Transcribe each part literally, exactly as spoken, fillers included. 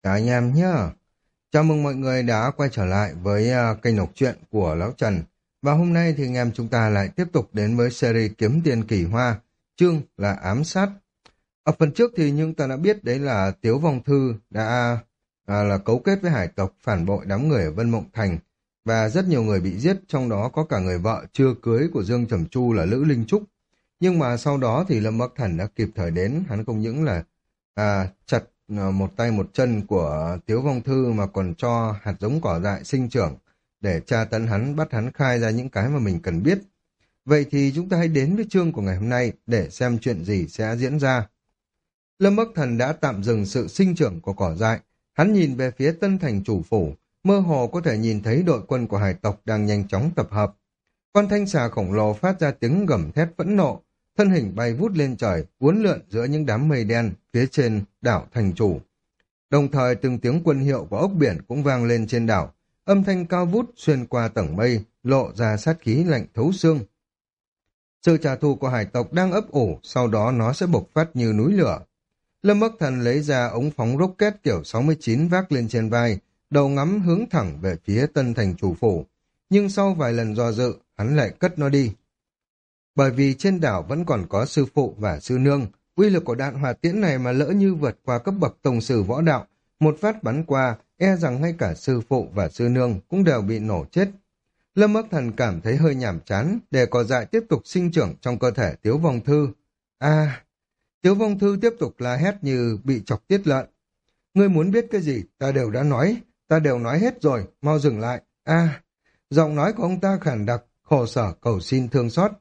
Chào anh em nhé. Chào mừng mọi người đã quay trở lại với à, kênh đọc truyện của Lão Trần. Và hôm nay thì anh em chúng ta lại tiếp tục đến với series Kiếm Tiền Kỳ Hoa, chương là ám sát. Ở phần trước thì chúng ta đã biết đấy là Tiếu Vong Thư đã à, là cấu kết với hải tộc phản bội đám người ở Vân Mộng Thành. Và rất nhiều người bị giết, trong đó có cả người vợ chưa cưới của Dương Trầm Chu là Lữ Linh Trúc. Nhưng mà sau đó thì Lâm Bắc Thần đã kịp thời đến, hắn không những là à, chặt à, một tay một chân của Tiếu Vong Thư mà còn cho hạt giống cỏ dại sinh trưởng để tra tấn hắn, bắt hắn khai ra những cái mà mình cần biết. Vậy thì chúng ta hãy đến với chương của ngày hôm nay để xem chuyện gì sẽ diễn ra. Lâm Bắc Thần đã tạm dừng sự sinh trưởng của cỏ dại, hắn nhìn về phía Tân Thành chủ phủ, mơ hồ có thể nhìn thấy đội quân của hải tộc đang nhanh chóng tập hợp. Con thanh xà khổng lồ phát ra tiếng gầm thét phẫn nộ, thân hình bay vút lên trời, uốn lượn giữa những đám mây đen phía trên đảo thành chủ. Đồng thời từng tiếng quân hiệu của ốc biển cũng vang lên trên đảo, âm thanh cao vút xuyên qua tầng mây, lộ ra sát khí lạnh thấu xương. Sự trả thù của hải tộc đang ấp ủ, sau đó nó sẽ bộc phát như núi lửa. Lâm Bắc Thần lấy ra ống phóng rocket kiểu sáu mươi chín vác lên trên vai, đầu ngắm hướng thẳng về phía Tân Thành chủ phủ. Nhưng sau vài lần do dự, hắn lại cất nó đi. Bởi vì trên đảo vẫn còn có sư phụ và sư nương, uy lực của đạn hỏa tiễn này mà lỡ như vượt qua cấp bậc tổng sử võ đạo, một phát bắn qua, e rằng ngay cả sư phụ và sư nương cũng đều bị nổ chết. Lâm Bắc Thần cảm thấy hơi nhàm chán, để cỏ dại tiếp tục sinh trưởng trong cơ thể Tiếu Vong Thư. À, Tiếu Vong Thư tiếp tục la hét như bị chọc tiết lợn. Ngươi muốn biết cái gì, ta đều đã nói, ta đều nói hết rồi, mau dừng lại. À, giọng nói của ông ta khản đặc, khổ sở cầu xin thương xót.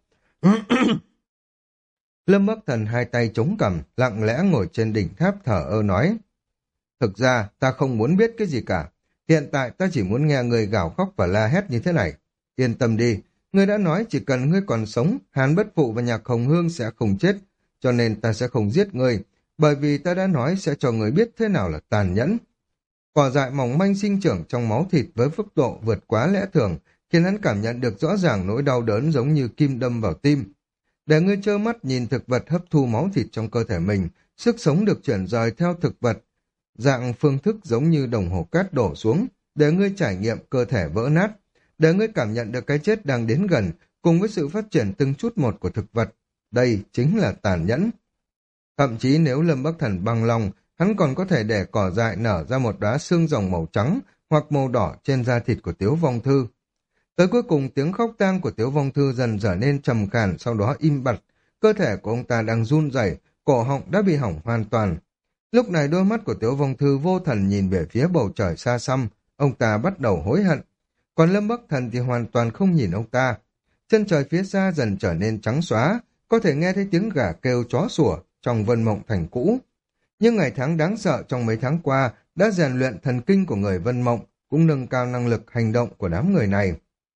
Lâm Bắc Thần hai tay chống cằm, lặng lẽ ngồi trên đỉnh tháp thở ơ nói. Thực ra, ta không muốn biết cái gì cả. Hiện tại ta chỉ muốn nghe người gào khóc và la hét như thế này. Yên tâm đi, ngươi đã nói chỉ cần ngươi còn sống, Hàn Bất Phụ và Nhạc Hồng Hương sẽ không chết. Cho nên ta sẽ không giết ngươi, bởi vì ta đã nói sẽ cho ngươi biết thế nào là tàn nhẫn. Cỏ dại mỏng manh sinh trưởng trong máu thịt với mức độ vượt quá lẽ thường, khiến hắn cảm nhận được rõ ràng nỗi đau đớn giống như kim đâm vào tim. Để ngươi trơ mắt nhìn thực vật hấp thu máu thịt trong cơ thể mình, sức sống được chuyển rời theo thực vật, dạng phương thức giống như đồng hồ cát đổ xuống, để ngươi trải nghiệm cơ thể vỡ nát, để ngươi cảm nhận được cái chết đang đến gần, cùng với sự phát triển từng chút một của thực vật. Đây chính là tàn nhẫn. Thậm chí nếu Lâm Bắc Thần bằng lòng, hắn còn có thể để cỏ dại nở ra một đóa xương rồng màu trắng hoặc màu đỏ trên da thịt của Tiếu Vong Thư. Tới cuối cùng tiếng khóc tang của Tiếu Vong Thư dần trở nên trầm khàn, sau đó im bặt, cơ thể của ông ta đang run rẩy, cổ họng đã bị hỏng hoàn toàn. Lúc này đôi mắt của Tiếu Vong Thư vô thần nhìn về phía bầu trời xa xăm, ông ta bắt đầu hối hận. Còn Lâm Bắc Thần thì hoàn toàn không nhìn ông ta. Chân trời phía xa dần trở nên trắng xóa, có thể nghe thấy tiếng gà kêu chó sủa trong Vân Mộng Thành cũ. Nhưng ngày tháng đáng sợ trong mấy tháng qua đã rèn luyện thần kinh của người Vân Mộng, cũng nâng cao năng lực hành động của đám người này.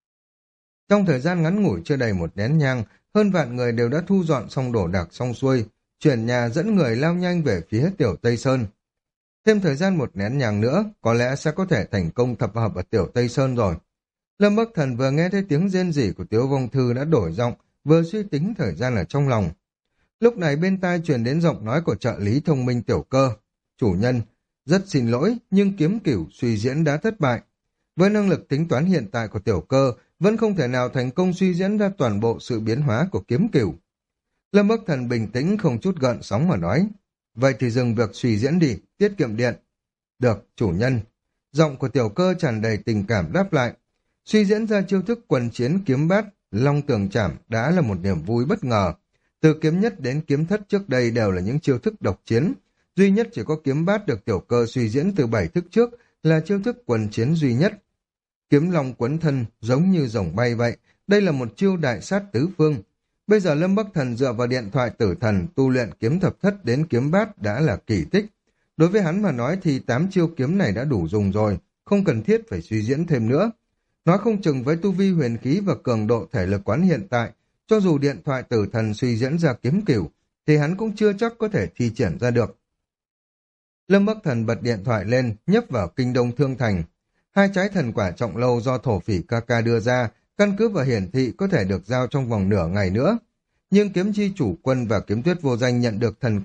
Trong thời gian ngắn ngủi chưa đầy một nén nhang, hơn vạn người đều đã thu dọn xong đồ đạc xong xuôi, chuyển nhà dẫn người lao nhanh về phía Tiểu Tây Sơn. Thêm thời gian một nén nhang nữa, có lẽ sẽ có thể thành công thập hợp ở Tiểu Tây Sơn rồi. Lâm Bắc Thần vừa nghe thấy tiếng rên rỉ của Tiếu Vong Thư đã đổi giọng, vừa suy tính thời gian ở trong lòng. Lúc này bên tai truyền đến giọng nói của trợ lý thông minh Tiểu Cơ. Chủ nhân, rất xin lỗi, nhưng kiếm cửu suy diễn đã thất bại. Với năng lực tính toán hiện tại của Tiểu Cơ, vẫn không thể nào thành công suy diễn ra toàn bộ sự biến hóa của kiếm cửu. Lâm Bắc Thần bình tĩnh không chút gợn sóng mà nói. Vậy thì dừng việc suy diễn đi, tiết kiệm điện. Được, chủ nhân. Giọng của Tiểu Cơ tràn đầy tình cảm đáp lại. Suy diễn ra chiêu thức quần chiến kiếm bát, long tường chảm đã là một niềm vui bất ngờ. Từ kiếm nhất đến kiếm thất trước đây đều là những chiêu thức độc chiến. Duy nhất chỉ có kiếm bát được Tiểu Cơ suy diễn từ bảy thức trước là chiêu thức quần chiến duy nhất. Kiếm long quấn thân giống như rồng bay vậy, đây là một chiêu đại sát tứ phương. Bây giờ Lâm Bắc Thần dựa vào điện thoại tử thần tu luyện kiếm thập thất đến kiếm bát đã là kỳ tích. Đối với hắn mà nói thì tám chiêu kiếm này đã đủ dùng rồi, không cần thiết phải suy diễn thêm nữa. Nói không chừng với tu vi huyền khí và cường độ thể lực quán hiện tại, cho dù điện thoại tử thần suy diễn ra kiếm cửu, thì hắn cũng chưa chắc có thể thi triển ra được. Lâm Bắc Thần bật điện thoại lên, nhấp vào Kinh Đông Thương Thành. Hai trái thần quả trọng lâu do thổ phỉ ca ca đưa ra, căn cứ vào hiển thị có thể được giao trong vòng nửa ngày nữa. Nhưng kiếm chi chủ quân và kiếm tuyết vô danh nhận được thần quả,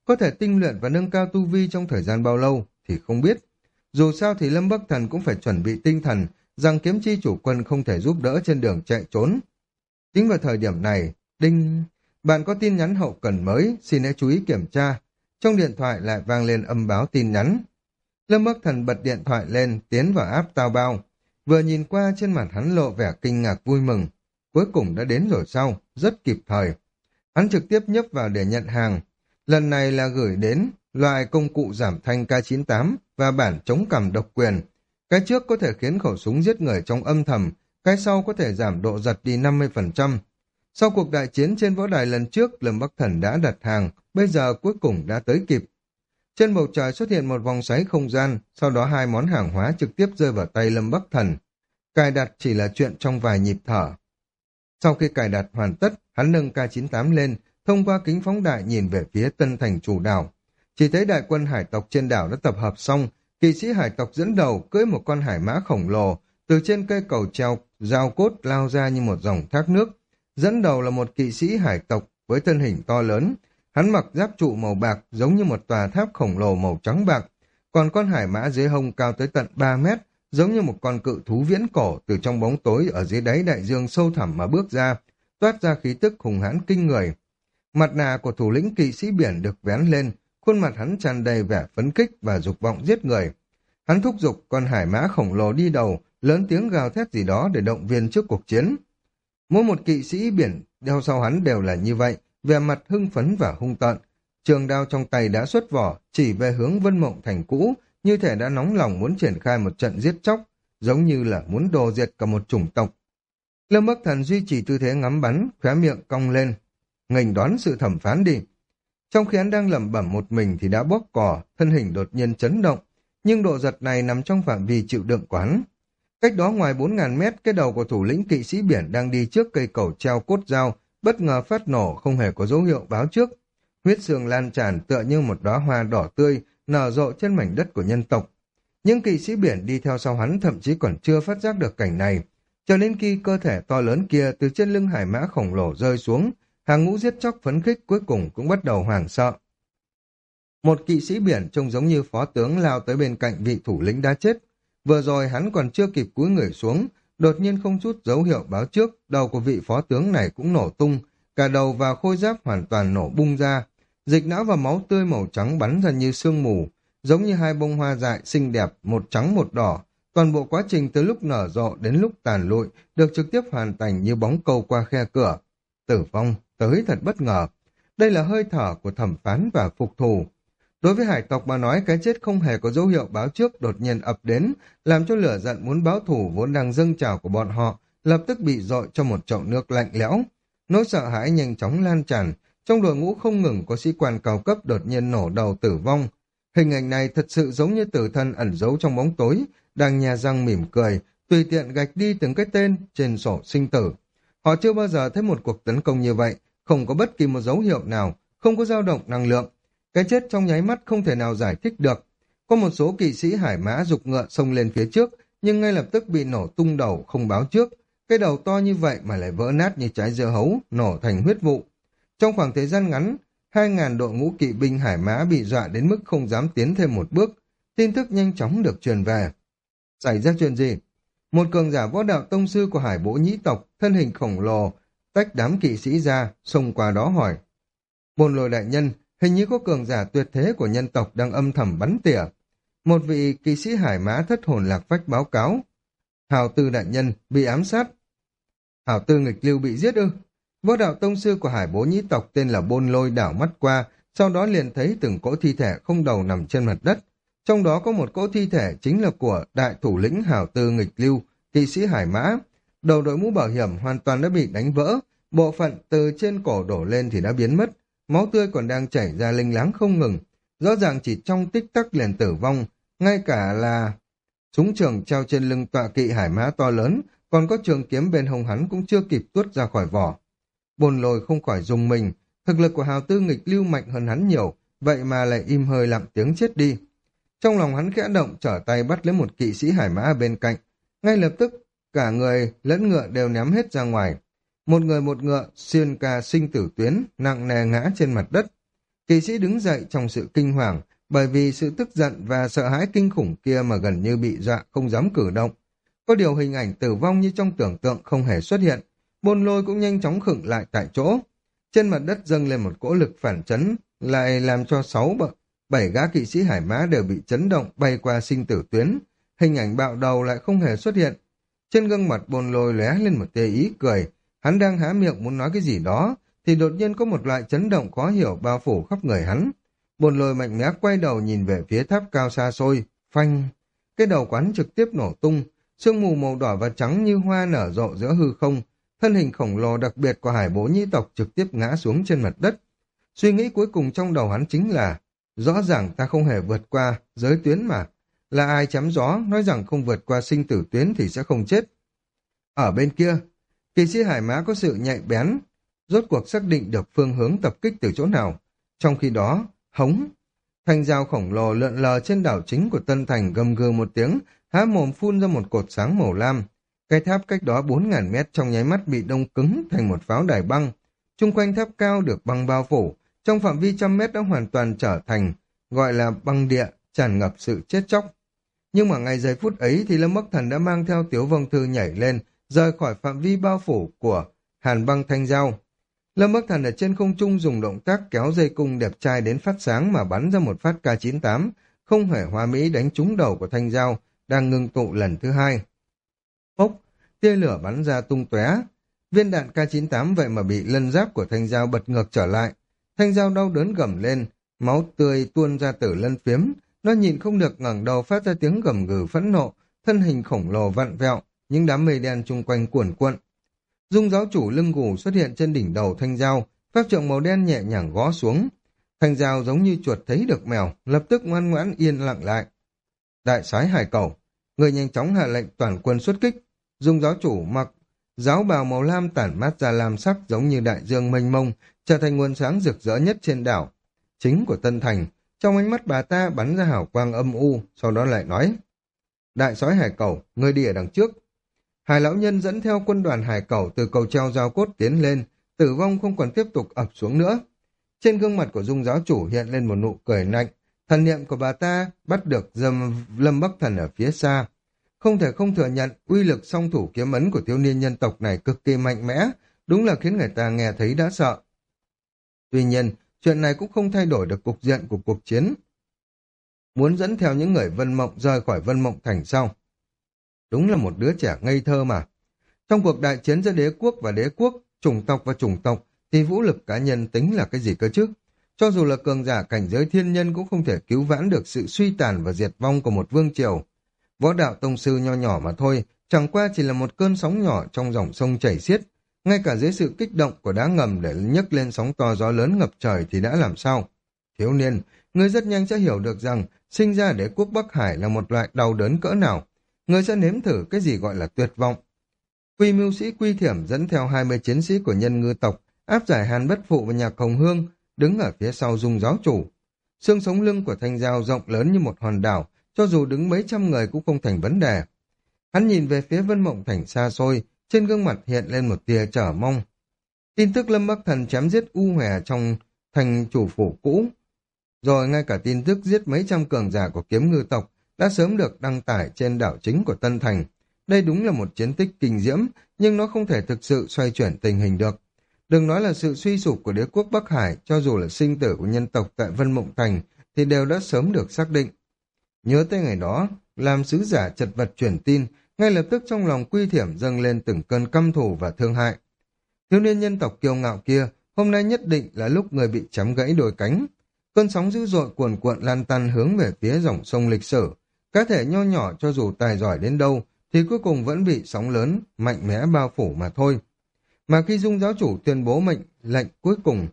có thể tinh luyện và nâng cao tu vi trong thời gian bao lâu thì không biết. Dù sao thì Lâm Bắc Thần cũng phải chuẩn bị tinh thần rằng kiếm chi chủ quân không thể giúp đỡ trên đường chạy trốn. Chính vào thời điểm này, đinh, bạn có tin nhắn hậu cần mới, xin hãy chú ý kiểm tra. Trong điện thoại lại vang lên âm báo tin nhắn. Lâm Bắc Thần bật điện thoại lên, tiến vào app Tao Bao. Vừa nhìn qua trên mặt hắn lộ vẻ kinh ngạc vui mừng. Cuối cùng đã đến rồi sao, rất kịp thời. Hắn trực tiếp nhấp vào để nhận hàng. Lần này là gửi đến loại công cụ giảm thanh K chín tám và bản chống cằm độc quyền. Cái trước có thể khiến khẩu súng giết người trong âm thầm, cái sau có thể giảm độ giật đi năm mươi phần trăm. Sau cuộc đại chiến trên võ đài lần trước, Lâm Bắc Thần đã đặt hàng, bây giờ cuối cùng đã tới kịp. Trên bầu trời xuất hiện một vòng xoáy không gian, sau đó hai món hàng hóa trực tiếp rơi vào tay Lâm Bắc Thần. Cài đặt chỉ là chuyện trong vài nhịp thở. Sau khi cài đặt hoàn tất, hắn nâng K chín tám lên, thông qua kính phóng đại nhìn về phía Tân Thành chủ đảo. Chỉ thấy đại quân hải tộc trên đảo đã tập hợp xong, kỵ sĩ hải tộc dẫn đầu cưỡi một con hải mã khổng lồ, từ trên cây cầu treo, dao cốt lao ra như một dòng thác nước. Dẫn đầu là một kỵ sĩ hải tộc với thân hình to lớn, hắn mặc giáp trụ màu bạc giống như một tòa tháp khổng lồ màu trắng bạc, còn con hải mã dưới hông cao tới tận ba mét, giống như một con cự thú viễn cổ từ trong bóng tối ở dưới đáy đại dương sâu thẳm mà bước ra, toát ra khí tức hùng hãn kinh người. Mặt nạ của thủ lĩnh kỵ sĩ biển được vén lên, khuôn mặt hắn tràn đầy vẻ phấn khích và dục vọng giết người. Hắn thúc giục con hải mã khổng lồ đi đầu, lớn tiếng gào thét gì đó để động viên trước cuộc chiến. Mỗi một kỵ sĩ biển đeo sau hắn đều là như vậy, vẻ mặt hưng phấn và hung tợn. Trường đao trong tay đã xuất vỏ, chỉ về hướng Vân Mộng Thành cũ, như thể đã nóng lòng muốn triển khai một trận giết chóc, giống như là muốn đồ diệt cả một chủng tộc. Lâm Bắc Thần duy trì tư thế ngắm bắn, khóe miệng cong lên. Nghênh đón sự thẩm phán đi. Trong khi hắn đang lẩm bẩm một mình thì đã bóp cò, thân hình đột nhiên chấn động, nhưng độ giật này nằm trong phạm vi chịu đựng của hắn. Cách đó ngoài bốn ngàn mét, cái đầu của thủ lĩnh kỵ sĩ biển đang đi trước cây cầu treo cốt dao, bất ngờ phát nổ không hề có dấu hiệu báo trước. Huyết sương lan tràn tựa như một đóa hoa đỏ tươi, nở rộ trên mảnh đất của nhân tộc. Những kỵ sĩ biển đi theo sau hắn thậm chí còn chưa phát giác được cảnh này, cho đến khi cơ thể to lớn kia từ trên lưng hải mã khổng lồ rơi xuống, hàng ngũ giết chóc phấn khích cuối cùng cũng bắt đầu hoảng sợ. Một kỵ sĩ biển trông giống như phó tướng lao tới bên cạnh vị thủ lĩnh đã chết. Vừa rồi hắn còn chưa kịp cúi người xuống, đột nhiên không chút dấu hiệu báo trước, đầu của vị phó tướng này cũng nổ tung, cả đầu và khôi giáp hoàn toàn nổ bung ra, dịch não và máu tươi màu trắng bắn ra như sương mù, giống như hai bông hoa dại xinh đẹp, một trắng một đỏ. Toàn bộ quá trình từ lúc nở rộ đến lúc tàn lụi được trực tiếp hoàn thành như bóng câu qua khe cửa. Tử vong tới thật bất ngờ. Đây là hơi thở của thẩm phán và phục thù. Đối với hải tộc mà nói, cái chết không hề có dấu hiệu báo trước đột nhiên ập đến, làm cho lửa giận muốn báo thù vốn đang dâng trào của bọn họ lập tức bị dội cho một chậu nước lạnh lẽo. Nỗi sợ hãi nhanh chóng lan tràn, trong đội ngũ không ngừng có sĩ quan cao cấp đột nhiên nổ đầu tử vong. Hình ảnh này thật sự giống như tử thần ẩn giấu trong bóng tối, đang nhè răng mỉm cười, tùy tiện gạch đi từng cái tên trên sổ sinh tử. Họ chưa bao giờ thấy một cuộc tấn công như vậy, không có bất kỳ một dấu hiệu nào, không có dao động năng lượng. Cái chết trong nháy mắt không thể nào giải thích được. Có một số kỵ sĩ hải mã giục ngựa xông lên phía trước, nhưng ngay lập tức bị nổ tung đầu không báo trước. Cái đầu to như vậy mà lại vỡ nát như trái dưa hấu, nổ thành huyết vụ. Trong khoảng thời gian ngắn, hai ngàn đội ngũ kỵ binh hải mã bị dọa đến mức không dám tiến thêm một bước. Tin tức nhanh chóng được truyền về. Xảy ra chuyện gì? Một cường giả võ đạo tông sư của hải bỗ nhĩ tộc, thân hình khổng lồ, tách đám kỵ sĩ ra, xông qua đó hỏi. Bồn lôi đại nhân, hình như có cường giả tuyệt thế của nhân tộc đang âm thầm bắn tỉa. Một vị kỵ sĩ hải mã thất hồn lạc phách báo cáo. Hào tư đại nhân bị ám sát. Hào tư nghịch lưu bị giết ư? Võ đạo tông sư của hải bố nhĩ tộc tên là Bôn Lôi đảo mắt qua, sau đó liền thấy từng cỗ thi thể không đầu nằm trên mặt đất. Trong đó có một cỗ thi thể chính là của đại thủ lĩnh Hào tư nghịch lưu, kỵ sĩ hải mã. Đầu đội mũ bảo hiểm hoàn toàn đã bị đánh vỡ, bộ phận từ trên cổ đổ lên thì đã biến mất. Máu tươi còn đang chảy ra linh láng không ngừng, rõ ràng chỉ trong tích tắc liền tử vong, ngay cả là súng trường treo trên lưng tọa kỵ hải mã to lớn, còn có trường kiếm bên hông hắn cũng chưa kịp tuốt ra khỏi vỏ. Bồn lôi không khỏi dùng mình, thực lực của Hào tư nghịch lưu mạnh hơn hắn nhiều, vậy mà lại im hơi lặng tiếng chết đi. Trong lòng hắn khẽ động, trở tay bắt lấy một kỵ sĩ hải mã bên cạnh, ngay lập tức cả người lẫn ngựa đều ném hết ra ngoài. Một người một ngựa xuyên ca sinh tử tuyến, nặng nề ngã trên mặt đất. Kỵ sĩ đứng dậy trong sự kinh hoàng, bởi vì sự tức giận và sợ hãi kinh khủng kia mà gần như bị dọa không dám cử động. Có điều hình ảnh tử vong như trong tưởng tượng không hề xuất hiện, Bôn Lôi cũng nhanh chóng khựng lại tại chỗ. Trên mặt đất dâng lên một cỗ lực phản chấn, lại làm cho sáu bậc bảy gã kỵ sĩ hải mã đều bị chấn động bay qua sinh tử tuyến. Hình ảnh bạo đầu lại không hề xuất hiện. Trên gương mặt Bôn Lôi lóe lên một tia ý cười, hắn đang há miệng muốn nói cái gì đó, thì đột nhiên có một loại chấn động khó hiểu bao phủ khắp người hắn. Bôn Lôi mạnh mẽ quay đầu nhìn về phía tháp cao xa xôi, phanh. Cái đầu quán trực tiếp nổ tung, sương mù màu đỏ và trắng như hoa nở rộ giữa hư không, thân hình khổng lồ đặc biệt của hải bố nhĩ tộc trực tiếp ngã xuống trên mặt đất. Suy nghĩ cuối cùng trong đầu hắn chính là, rõ ràng ta không hề vượt qua giới tuyến mà. Là ai chém gió, nói rằng không vượt qua sinh tử tuyến thì sẽ không chết. Ở bên kia, kỵ sĩ hải mã có sự nhạy bén, rốt cuộc xác định được phương hướng tập kích từ chỗ nào. Trong khi đó, hống, thanh dao khổng lồ lượn lờ trên đảo chính của Tân Thành gầm gừ một tiếng, há mồm phun ra một cột sáng màu lam. Cái tháp cách đó bốn ngàn mét trong nháy mắt bị đông cứng thành một pháo đài băng. Chung quanh tháp cao được băng bao phủ, trong phạm vi trăm mét đã hoàn toàn trở thành, gọi là băng địa, tràn ngập sự chết chóc. Nhưng mà ngay giây phút ấy thì Lâm Bắc Thần đã mang theo Tiếu Vong Thư nhảy lên, rời khỏi phạm vi bao phủ của hàn băng thanh dao. Lâm Bắc Thần ở trên không trung dùng động tác kéo dây cung đẹp trai đến phát sáng mà bắn ra một phát K chín tám, không hề hoa mỹ đánh trúng đầu của thanh dao, đang ngưng tụ lần thứ hai. Hốc, tia lửa bắn ra tung tóe, viên đạn K chín tám vậy mà bị lân giáp của thanh dao bật ngược trở lại. Thanh dao đau đớn gầm lên, máu tươi tuôn ra từ lân phiếm, nó nhìn không được ngẩng đầu phát ra tiếng gầm gừ phẫn nộ, thân hình khổng lồ vặn vẹo, những đám mây đen chung quanh cuồn cuộn. Dung giáo chủ lưng gù xuất hiện trên đỉnh đầu thanh dao, pháp trượng màu đen nhẹ nhàng gõ xuống. Thanh dao giống như chuột thấy được mèo, lập tức ngoan ngoãn yên lặng lại. Đại soái hải cẩu, người nhanh chóng hạ lệnh toàn quân xuất kích. Dung giáo chủ mặc giáo bào màu lam tản mát ra lam sắc giống như đại dương mênh mông, trở thành nguồn sáng rực rỡ nhất trên đảo chính của Tân Thành. Trong ánh mắt bà ta bắn ra hào quang âm u, sau đó lại nói: Đại soái hải cẩu, ngươi đi ở đằng trước. Hải lão nhân dẫn theo quân đoàn hải cẩu từ cầu treo giao cốt tiến lên, tử vong không còn tiếp tục ập xuống nữa. Trên gương mặt của Dung giáo chủ hiện lên một nụ cười lạnh, thần niệm của bà ta bắt được dâm Lâm Bắc Thần ở phía xa. Không thể không thừa nhận, uy lực song thủ kiếm ấn của thiếu niên nhân tộc này cực kỳ mạnh mẽ, đúng là khiến người ta nghe thấy đã sợ. Tuy nhiên, chuyện này cũng không thay đổi được cục diện của cuộc chiến. Muốn dẫn theo những người Vân Mộng rời khỏi Vân Mộng Thành sau. Đúng là một đứa trẻ ngây thơ mà. Trong cuộc đại chiến giữa đế quốc và đế quốc, chủng tộc và chủng tộc, thì vũ lực cá nhân tính là cái gì cơ chứ? Cho dù là cường giả cảnh giới thiên nhân cũng không thể cứu vãn được sự suy tàn và diệt vong của một vương triều. Võ đạo tông sư nho nhỏ mà thôi, chẳng qua chỉ là một cơn sóng nhỏ trong dòng sông chảy xiết. Ngay cả dưới sự kích động của đá ngầm để nhấc lên sóng to gió lớn ngập trời thì đã làm sao? Thiếu niên, ngươi rất nhanh sẽ hiểu được rằng sinh ra ở đế quốc Bắc Hải là một loại đau đớn cỡ nào. Ngươi sẽ nếm thử cái gì gọi là tuyệt vọng. Quy mưu sĩ Quy Thiểm dẫn theo hai mươi chiến sĩ của nhân ngư tộc, áp giải Hàn Bất Phụ và Nhạc Hồng Hương, đứng ở phía sau Dung giáo chủ. Xương sống lưng của thanh dao rộng lớn như một hòn đảo, cho dù đứng mấy trăm người cũng không thành vấn đề. Hắn nhìn về phía Vân Mộng Thành xa xôi, trên gương mặt hiện lên một tia chờ mong. Tin tức Lâm Bắc Thần chém giết U Hòe trong thành chủ phủ cũ, rồi ngay cả tin tức giết mấy trăm cường giả của kiếm ngư tộc đã sớm được đăng tải trên đảo chính của Tân Thành. Đây đúng là một chiến tích kinh diễm, nhưng nó không thể thực sự xoay chuyển tình hình được. Đừng nói là sự suy sụp của đế quốc Bắc Hải, cho dù là sinh tử của nhân tộc tại Vân Mộng Thành, thì đều đã sớm được xác định. Nhớ tới ngày đó, làm sứ giả chật vật truyền tin, ngay lập tức trong lòng Quy Thiểm dâng lên từng cơn căm thù và thương hại. Thiếu niên nhân tộc kiêu ngạo kia, hôm nay nhất định là lúc người bị chém gãy đôi cánh. Cơn sóng dữ dội cuồn cuộn lan tăn hướng về phía dòng sông lịch sử. Cá thể nho nhỏ cho dù tài giỏi đến đâu, thì cuối cùng vẫn bị sóng lớn, mạnh mẽ bao phủ mà thôi. Mà khi Dung giáo chủ tuyên bố mệnh lệnh cuối cùng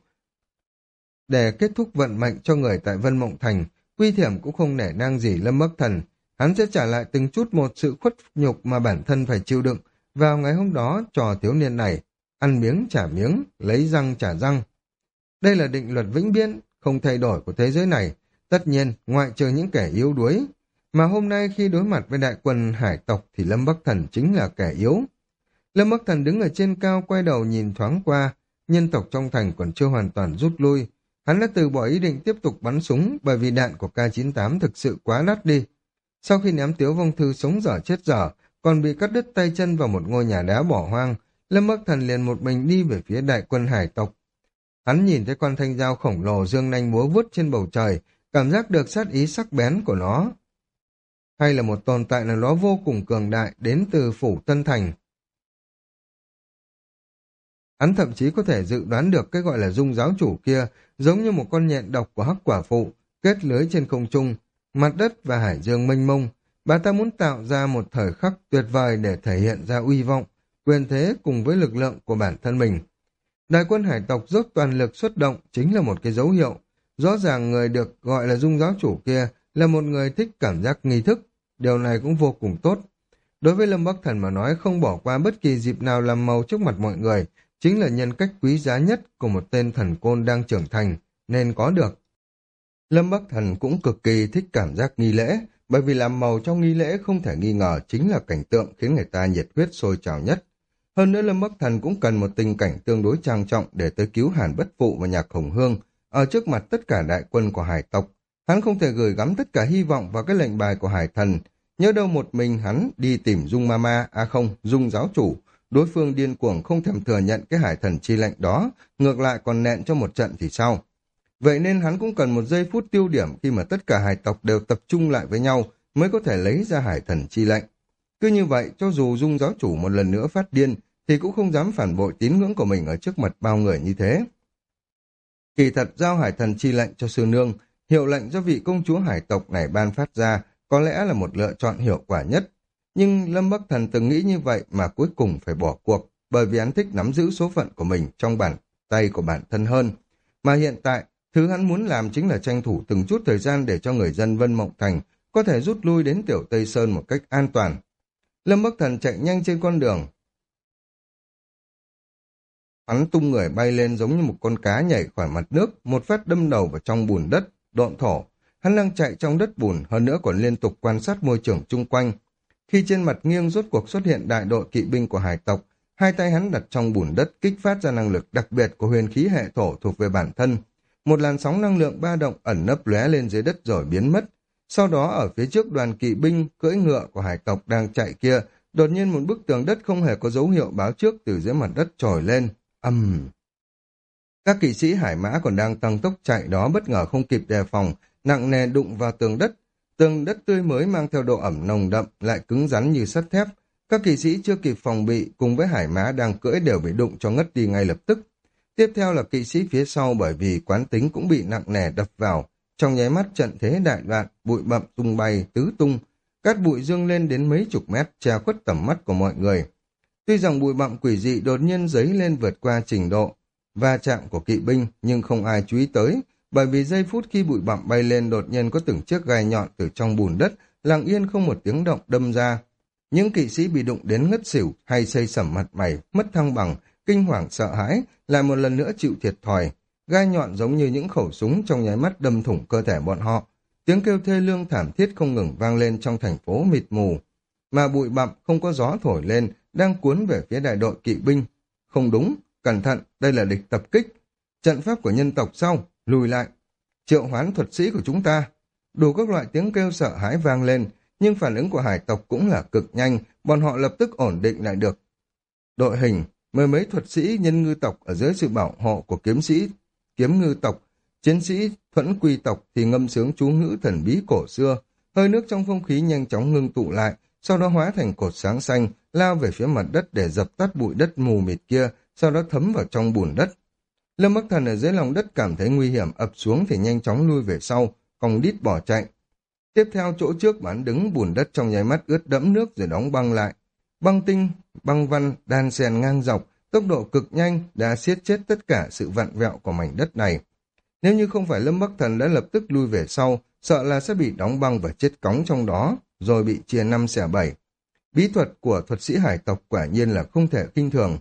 để kết thúc vận mệnh cho người tại Vân Mộng Thành, Quy Thiểm cũng không nể nang gì Lâm Bắc Thần. Hắn sẽ trả lại từng chút một sự khuất nhục mà bản thân phải chịu đựng vào ngày hôm đó cho thiếu niên này, ăn miếng trả miếng, lấy răng trả răng. Đây là định luật vĩnh viễn, không thay đổi của thế giới này, tất nhiên ngoại trừ những kẻ yếu đuối. Mà hôm nay khi đối mặt với đại quân hải tộc thì Lâm Bắc Thần chính là kẻ yếu. Lâm Bắc Thần đứng ở trên cao quay đầu nhìn thoáng qua, nhân tộc trong thành còn chưa hoàn toàn rút lui. Hắn đã từ bỏ ý định tiếp tục bắn súng bởi vì đạn của K chín mươi tám thực sự quá đắt đi. Sau khi ném Tiếu Vong Thư sống dở chết dở, còn bị cắt đứt tay chân vào một ngôi nhà đá bỏ hoang, Lâm Bắc Thần liền một mình đi về phía đại quân hải tộc. Hắn nhìn thấy con thanh dao khổng lồ dương nanh múa vuốt trên bầu trời, cảm giác được sát ý sắc bén của nó. Hay là một tồn tại nào đó vô cùng cường đại đến từ phủ Tân Thành. Hắn thậm chí có thể dự đoán được cái gọi là dung giáo chủ kia giống như một con nhện độc của Hắc Quả Phụ, kết lưới trên không trung, mặt đất và hải dương mênh mông. Bà ta muốn tạo ra một thời khắc tuyệt vời để thể hiện ra uy vọng, quyền thế cùng với lực lượng của bản thân mình. Đại quân hải tộc dốc toàn lực xuất động chính là một cái dấu hiệu. Rõ ràng người được gọi là dung giáo chủ kia là một người thích cảm giác nghi thức. Điều này cũng vô cùng tốt. Đối với Lâm Bắc Thần mà nói, không bỏ qua bất kỳ dịp nào làm màu trước mặt mọi người chính là nhân cách quý giá nhất của một tên thần côn đang trưởng thành, nên có được. Lâm Bắc Thần cũng cực kỳ thích cảm giác nghi lễ, bởi vì làm màu trong nghi lễ không thể nghi ngờ chính là cảnh tượng khiến người ta nhiệt huyết sôi trào nhất. Hơn nữa Lâm Bắc Thần cũng cần một tình cảnh tương đối trang trọng để tới cứu Hàn Bất Phụ và Nhạc Hồng Hương ở trước mặt tất cả đại quân của hải tộc. Hắn không thể gửi gắm tất cả hy vọng vào cái lệnh bài của hải thần. Nhớ đâu một mình hắn đi tìm Dung Mama, à không, Dung giáo chủ. Đối phương điên cuồng không thèm thừa nhận cái hải thần chi lệnh đó, ngược lại còn nện cho một trận thì sao? Vậy nên hắn cũng cần một giây phút tiêu điểm khi mà tất cả hải tộc đều tập trung lại với nhau mới có thể lấy ra hải thần chi lệnh. Cứ như vậy, cho dù Dung giáo chủ một lần nữa phát điên, thì cũng không dám phản bội tín ngưỡng của mình ở trước mặt bao người như thế. Kỳ thật giao hải thần chi lệnh cho sư nương, hiệu lệnh do vị công chúa hải tộc này ban phát ra, có lẽ là một lựa chọn hiệu quả nhất. Nhưng Lâm Bắc Thần từng nghĩ như vậy mà cuối cùng phải bỏ cuộc, bởi vì hắn thích nắm giữ số phận của mình trong bàn tay của bản thân hơn. Mà hiện tại, thứ hắn muốn làm chính là tranh thủ từng chút thời gian để cho người dân Vân Mộng Thành có thể rút lui đến Tiểu Tây Sơn một cách an toàn. Lâm Bắc Thần chạy nhanh trên con đường. Hắn tung người bay lên giống như một con cá nhảy khỏi mặt nước, một phát đâm đầu vào trong bùn đất, độn thổ. Hắn đang chạy trong đất bùn, hơn nữa còn liên tục quan sát môi trường chung quanh. Khi trên mặt nghiêng rốt cuộc xuất hiện đại đội kỵ binh của hải tộc, hai tay hắn đặt trong bùn đất kích phát ra năng lực đặc biệt của huyền khí hệ thổ thuộc về bản thân. Một làn sóng năng lượng ba động ẩn nấp lóe lên dưới đất rồi biến mất. Sau đó ở phía trước đoàn kỵ binh cưỡi ngựa của hải tộc đang chạy kia, đột nhiên một bức tường đất không hề có dấu hiệu báo trước từ dưới mặt đất trồi lên. Ầm. Uhm. Các kỵ sĩ hải mã còn đang tăng tốc chạy đó bất ngờ không kịp đề phòng, nặng nề đụng vào tường đất. Tường đất tươi mới mang theo độ ẩm nồng đậm, lại cứng rắn như sắt thép. Các kỵ sĩ chưa kịp phòng bị cùng với hải mã đang cưỡi đều bị đụng cho ngất đi ngay lập tức. Tiếp theo là kỵ sĩ phía sau bởi vì quán tính cũng bị nặng nề đập vào. Trong nháy mắt trận thế đại loạn, bụi bặm tung bay, tứ tung. Cát bụi dương lên đến mấy chục mét, che khuất tầm mắt của mọi người. Tuy rằng bụi bặm quỷ dị đột nhiên dấy lên vượt qua trình độ va chạm của kỵ binh, nhưng không ai chú ý tới, bởi vì giây phút khi bụi bặm bay lên đột nhiên có từng chiếc gai nhọn từ trong bùn đất, lặng yên không một tiếng động đâm ra. Những kỵ sĩ bị đụng đến ngất xỉu hay xây sẩm mặt mày, mất thăng bằng, kinh hoàng sợ hãi, lại một lần nữa chịu thiệt thòi. Gai nhọn giống như những khẩu súng trong nháy mắt đâm thủng cơ thể bọn họ. Tiếng kêu thê lương thảm thiết không ngừng vang lên trong thành phố mịt mù. Mà bụi bặm không có gió thổi lên, đang cuốn về phía đại đội kỵ binh. Không đúng, cẩn thận, đây là địch tập kích. Trận pháp của nhân tộc sau, lùi lại. Triệu hoán thuật sĩ của chúng ta. Đủ các loại tiếng kêu sợ hãi vang lên, nhưng phản ứng của hải tộc cũng là cực nhanh, bọn họ lập tức ổn định lại được. Đội hình, mười mấy thuật sĩ nhân ngư tộc ở dưới sự bảo hộ của kiếm sĩ, kiếm ngư tộc, chiến sĩ thuẫn quy tộc thì ngâm sướng chú ngữ thần bí cổ xưa, hơi nước trong không khí nhanh chóng ngưng tụ lại, sau đó hóa thành cột sáng xanh, lao về phía mặt đất để dập tắt bụi đất mù mịt kia, sau đó thấm vào trong bùn đất. Lâm Bắc Thần ở dưới lòng đất cảm thấy nguy hiểm ập xuống thì nhanh chóng lui về sau, còng đít bỏ chạy. Tiếp theo chỗ trước bán đứng bùn đất trong nháy mắt ướt đẫm nước rồi đóng băng lại. Băng tinh, băng văn, đan xen ngang dọc, tốc độ cực nhanh đã siết chết tất cả sự vặn vẹo của mảnh đất này. Nếu như không phải Lâm Bắc Thần đã lập tức lui về sau, sợ là sẽ bị đóng băng và chết cóng trong đó, rồi bị chia năm xẻ bảy. Bí thuật của thuật sĩ hải tộc quả nhiên là không thể kinh thường.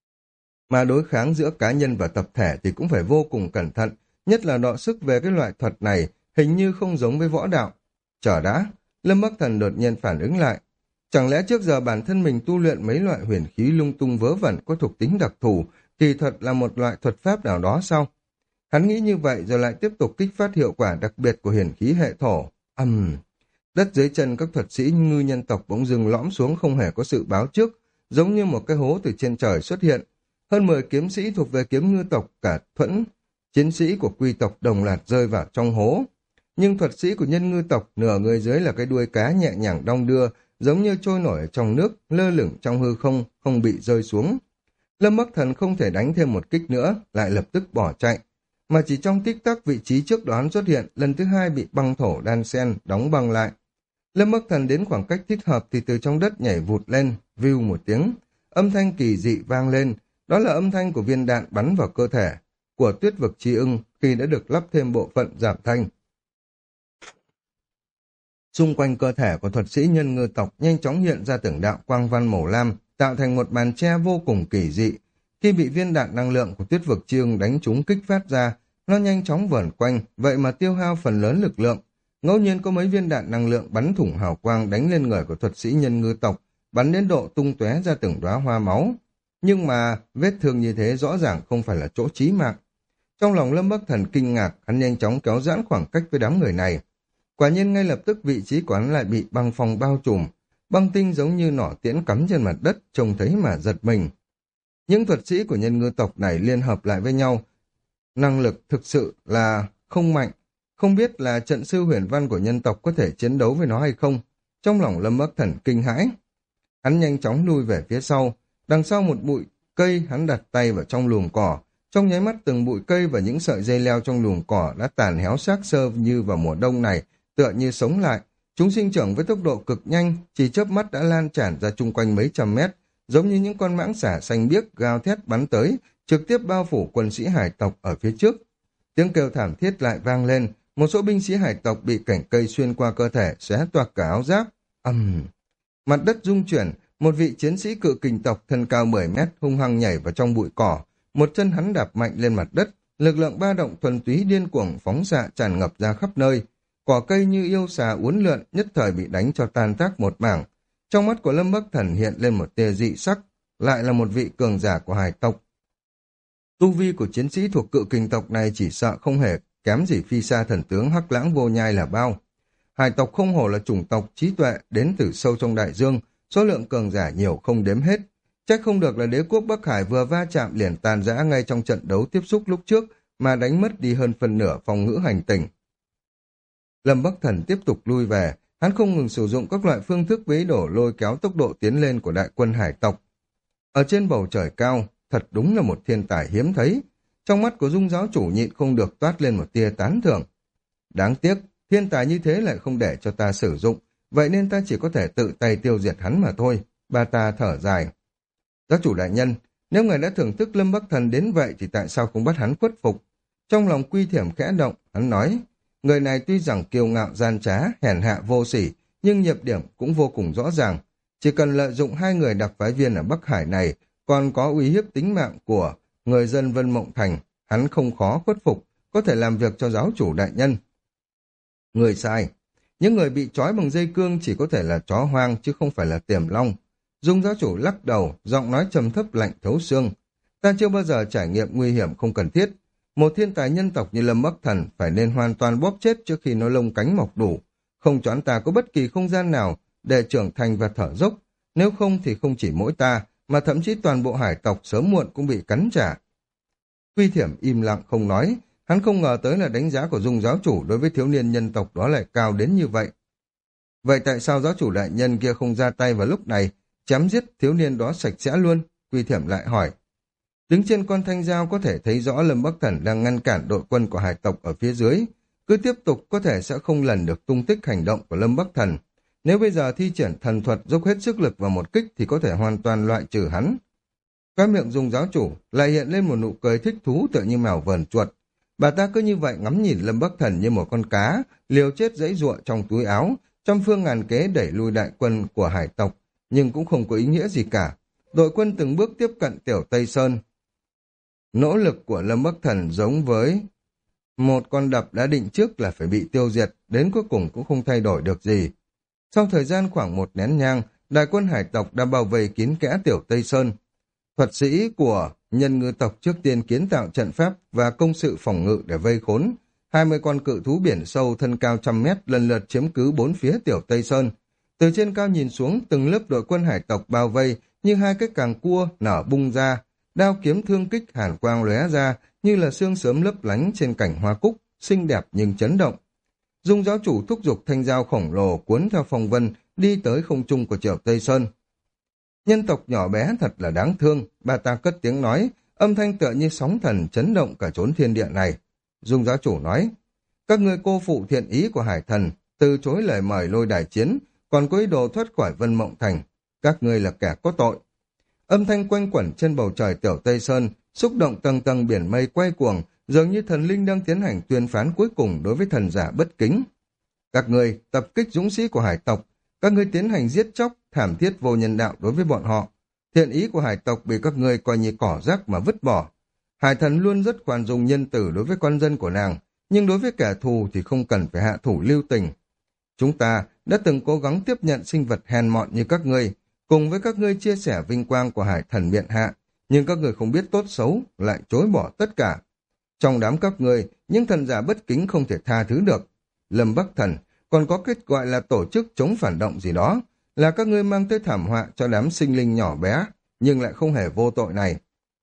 Mà đối kháng giữa cá nhân và tập thể thì cũng phải vô cùng cẩn thận, nhất là đọ sức về cái loại thuật này, hình như không giống với võ đạo. Chờ đã, Lâm Bắc Thần đột nhiên phản ứng lại. Chẳng lẽ trước giờ bản thân mình tu luyện mấy loại huyền khí lung tung vớ vẩn có thuộc tính đặc thù, kỳ thuật là một loại thuật pháp nào đó sao? Hắn nghĩ như vậy rồi lại tiếp tục kích phát hiệu quả đặc biệt của hiển khí hệ thổ. Ầm, um, đất dưới chân các thuật sĩ ngư nhân tộc bỗng dưng lõm xuống không hề có sự báo trước, giống như một cái hố từ trên trời xuất hiện. Hơn mười kiếm sĩ thuộc về kiếm ngư tộc, cả thuẫn chiến sĩ của quy tộc đồng loạt rơi vào trong hố. Nhưng thuật sĩ của nhân ngư tộc, nửa người dưới là cái đuôi cá nhẹ nhàng đong đưa, giống như trôi nổi ở trong nước, lơ lửng trong hư không, không bị rơi xuống. Lâm Bắc Thần không thể đánh thêm một kích nữa, lại lập tức bỏ chạy. Mà chỉ trong tích tắc vị trí trước đó xuất hiện, lần thứ hai bị băng thổ đan xen, đóng băng lại. Lâm Bắc Thần đến khoảng cách thích hợp thì từ trong đất nhảy vụt lên, view một tiếng. Âm thanh kỳ dị vang lên, đó là âm thanh của viên đạn bắn vào cơ thể của Tuyết Vực Chi Ưng khi đã được lắp thêm bộ phận giảm thanh. Xung quanh cơ thể của thuật sĩ nhân ngư tộc nhanh chóng hiện ra từng đạo quang văn màu lam, tạo thành một màn che vô cùng kỳ dị. Khi bị viên đạn năng lượng của Tuyết Vực Chi Ưng đánh trúng kích phát ra, nó nhanh chóng vờn quanh, vậy mà tiêu hao phần lớn lực lượng. Ngẫu nhiên có mấy viên đạn năng lượng bắn thủng hào quang đánh lên người của thuật sĩ nhân ngư tộc, bắn đến độ tung tóe ra từng đóa hoa máu. Nhưng mà vết thương như thế rõ ràng không phải là chỗ chí mạng. Trong lòng Lâm Bắc Thần kinh ngạc, hắn nhanh chóng kéo giãn khoảng cách với đám người này. Quả nhiên ngay lập tức vị trí của hắn lại bị băng phong bao trùm, băng tinh giống như nỏ tiễn cắm trên mặt đất, trông thấy mà giật mình. Những thuật sĩ của nhân ngư tộc này liên hợp lại với nhau, năng lực thực sự là không mạnh, không biết là trận sư huyền văn của nhân tộc có thể chiến đấu với nó hay không. Trong lòng Lâm Bắc Thần kinh hãi, hắn nhanh chóng lui về phía sau, đằng sau một bụi cây hắn đặt tay vào trong luồng cỏ, trong nháy mắt từng bụi cây và những sợi dây leo trong luồng cỏ đã tàn héo xác xơ như vào mùa đông này, tựa như sống lại. Chúng sinh trưởng với tốc độ cực nhanh, chỉ chớp mắt đã lan tràn ra chung quanh mấy trăm mét, giống như những con mãng xả xanh biếc gào thét bắn tới, trực tiếp bao phủ quân sĩ hải tộc ở phía trước. Tiếng kêu thảm thiết lại vang lên, một số binh sĩ hải tộc bị cành cây xuyên qua cơ thể, xé toạc cả áo giáp. Ầm, um. Mặt đất rung chuyển, một vị chiến sĩ cự kình tộc thân cao mười mét hung hăng nhảy vào trong bụi cỏ, một chân hắn đạp mạnh lên mặt đất, lực lượng ba động thuần túy điên cuồng phóng xạ tràn ngập ra khắp nơi. Cỏ cây như yêu xà uốn lượn, nhất thời bị đánh cho tan tác một mảng. Trong mắt của Lâm Bắc Thần hiện lên một tia dị sắc, lại là một vị cường giả của hải tộc. Tu vi của chiến sĩ thuộc cự kình tộc này chỉ sợ không hề kém gì phi sa thần tướng Hắc Lãng Vô Nhai là bao. Hải tộc không hổ là chủng tộc trí tuệ đến từ sâu trong đại dương, số lượng cường giả nhiều không đếm hết. Chắc không được là đế quốc Bắc Hải vừa va chạm liền tàn rã ngay trong trận đấu tiếp xúc lúc trước mà đánh mất đi hơn phần nửa phòng ngữ hành tinh. Lâm Bắc Thần tiếp tục lui về, hắn không ngừng sử dụng các loại phương thức với ý đồ lôi kéo tốc độ tiến lên của đại quân hải tộc. Ở trên bầu trời cao, thật đúng là một thiên tài hiếm thấy. Trong mắt của Dung giáo chủ nhịn không được toát lên một tia tán thưởng. Đáng tiếc, thiên tài như thế lại không để cho ta sử dụng, vậy nên ta chỉ có thể tự tay tiêu diệt hắn mà thôi. Bà ta thở dài. Giáo chủ đại nhân, nếu ngài đã thưởng thức Lâm Bắc Thần đến vậy thì tại sao không bắt hắn khuất phục? Trong lòng Quy Thiểm khẽ động, hắn nói, người này tuy rằng kiêu ngạo gian trá, hèn hạ vô sỉ, nhưng nhược điểm cũng vô cùng rõ ràng. Chỉ cần lợi dụng hai người đặc phái viên ở Bắc Hải này, còn có uy hiếp tính mạng của người dân Vân Mộng Thành, hắn không khó khuất phục, có thể làm việc cho giáo chủ đại nhân. Người sai. Những người bị trói bằng dây cương chỉ có thể là chó hoang chứ không phải là tiềm long. Dung giáo chủ lắc đầu, giọng nói trầm thấp lạnh thấu xương. Ta chưa bao giờ trải nghiệm nguy hiểm không cần thiết. Một thiên tài nhân tộc như Lâm Bắc Thần phải nên hoàn toàn bóp chết trước khi nó lông cánh mọc đủ. Không cho hắn ta có bất kỳ không gian nào để trưởng thành và thở dốc. Nếu không thì không chỉ mỗi ta, mà thậm chí toàn bộ hải tộc sớm muộn cũng bị cắn trả. Quy Thiểm im lặng không nói, hắn không ngờ tới là đánh giá của Dung giáo chủ đối với thiếu niên nhân tộc đó lại cao đến như vậy. Vậy tại sao giáo chủ đại nhân kia không ra tay vào lúc này, chém giết thiếu niên đó sạch sẽ luôn? Quy Thiểm lại hỏi. Đứng trên con thanh dao có thể thấy rõ Lâm Bắc Thần đang ngăn cản đội quân của hải tộc ở phía dưới. Cứ tiếp tục có thể sẽ không lần được tung tích hành động của Lâm Bắc Thần. Nếu bây giờ thi triển thần thuật dốc hết sức lực vào một kích thì có thể hoàn toàn loại trừ hắn. Cái miệng Dung giáo chủ lại hiện lên một nụ cười thích thú tựa như mèo vờn chuột. Bà ta cứ như vậy ngắm nhìn Lâm Bắc Thần như một con cá, liều chết giãy giụa trong túi áo, trăm phương ngàn kế đẩy lui đại quân của hải tộc, nhưng cũng không có ý nghĩa gì cả. Đội quân từng bước tiếp cận Tiểu Tây Sơn. Nỗ lực của Lâm Bắc Thần giống với một con đập đã định trước là phải bị tiêu diệt, đến cuối cùng cũng không thay đổi được gì. Sau thời gian khoảng một nén nhang, đại quân hải tộc đã bao vây kín kẽ Tiểu Tây Sơn. Thuật sĩ của nhân ngư tộc trước tiên kiến tạo trận pháp và công sự phòng ngự để vây khốn. Hai mươi con cự thú biển sâu thân cao trăm mét lần lượt chiếm cứ bốn phía tiểu Tây Sơn. Từ trên cao nhìn xuống, từng lớp đội quân hải tộc bao vây như hai cái càng cua nở bung ra, đao kiếm thương kích hàn quang lóe ra như là sương sớm lấp lánh trên cảnh hoa cúc, xinh đẹp nhưng chấn động. Dung giáo chủ thúc giục thanh dao khổng lồ cuốn theo phong vân đi tới không trung của tiểu Tây Sơn. Nhân tộc nhỏ bé thật là đáng thương, bà ta cất tiếng nói, âm thanh tựa như sóng thần chấn động cả chốn thiên địa này. Dung giáo chủ nói, các ngươi cô phụ thiện ý của hải thần, từ chối lời mời lôi đài chiến, còn có ý đồ thoát khỏi Vân Mộng Thành, các ngươi là kẻ có tội. Âm thanh quanh quẩn trên bầu trời tiểu Tây Sơn, xúc động tầng tầng biển mây quay cuồng, dường như thần linh đang tiến hành tuyên phán cuối cùng đối với thần giả bất kính. Các ngươi tập kích dũng sĩ của hải tộc, các ngươi tiến hành giết chóc, thảm thiết vô nhân đạo đối với bọn họ. Thiện ý của hải tộc bị các ngươi coi như cỏ rác mà vứt bỏ. Hải thần luôn rất khoan dung nhân tử đối với con dân của nàng, nhưng đối với kẻ thù thì không cần phải hạ thủ lưu tình. Chúng ta đã từng cố gắng tiếp nhận sinh vật hèn mọn như các ngươi, cùng với các ngươi chia sẻ vinh quang của hải thần miện hạ, nhưng các ngươi không biết tốt xấu, lại chối bỏ tất cả. Trong đám các ngươi, những thần giả bất kính không thể tha thứ được. Lâm Bắc Thần còn có kết gọi là tổ chức chống phản động gì đó, là các ngươi mang tới thảm họa cho đám sinh linh nhỏ bé, nhưng lại không hề vô tội này.